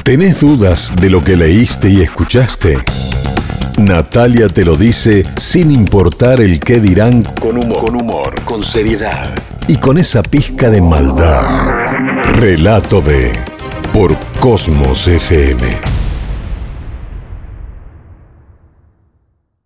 ¿Tenés dudas de lo que leíste y escuchaste? Natalia te lo dice sin importar el qué dirán, con humor, con seriedad y con esa pizca de maldad. Relato B por Cosmos FM.